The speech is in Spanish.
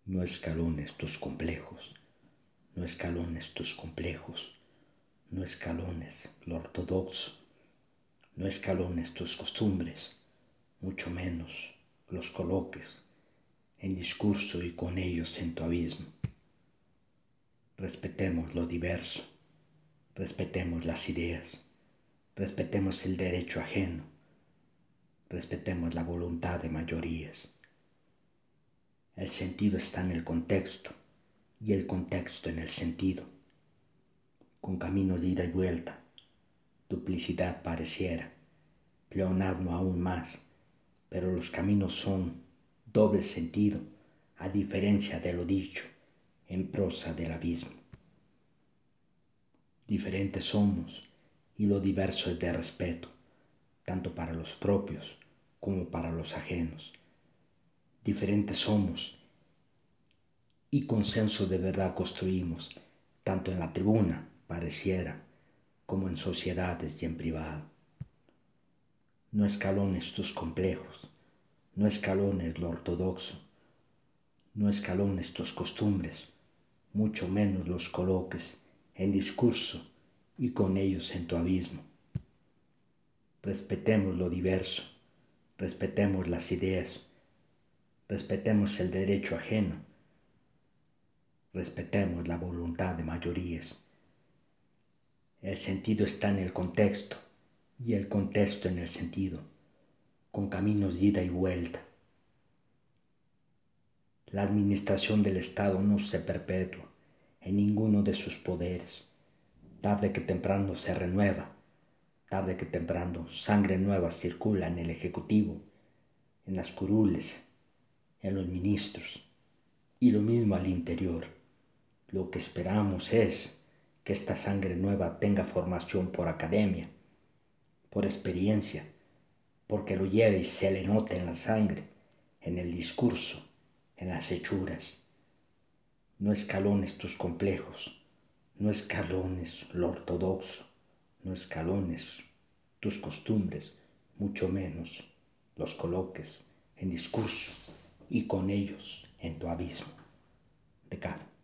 No escalones tus complejos, no escalones tus complejos, no escalones lo ortodoxo, no escalones tus costumbres, mucho menos los coloques en discurso y con ellos en tu abismo. Respetemos lo diverso, respetemos las ideas, respetemos el derecho ajeno, respetemos la voluntad de mayorías. El sentido está en el contexto y el contexto en el sentido. Con caminos de ida y vuelta, duplicidad pareciera, pleonasmo aún más, pero los caminos son doble sentido, a diferencia de lo dicho en prosa del abismo. Diferentes somos y lo diverso es de respeto, tanto para los propios como para los ajenos. Diferentes somos y consenso de verdad construimos, tanto en la tribuna, pareciera, como en sociedades y en privado. No escalones tus complejos, no escalones lo ortodoxo, no escalones tus costumbres, mucho menos los coloques en discurso y con ellos en tu abismo. Respetemos lo diverso, respetemos las ideas, respetemos el derecho ajeno, respetemos la voluntad de mayorías. El sentido está en el contexto y el contexto en el sentido, con caminos de ida y vuelta. La administración del Estado no se perpetúa en ninguno de sus poderes. Tarde que temprano se renueva, tarde que temprano sangre nueva circula en el Ejecutivo, en las curules, en los ministros, y lo mismo al interior. Lo que esperamos es que esta sangre nueva tenga formación por academia, por experiencia, porque lo lleve y se le note en la sangre, en el discurso, en las hechuras. No escalones tus complejos, no escalones lo ortodoxo, no escalones tus costumbres, mucho menos los coloques en discurso y con ellos en tu abismo. Pecado.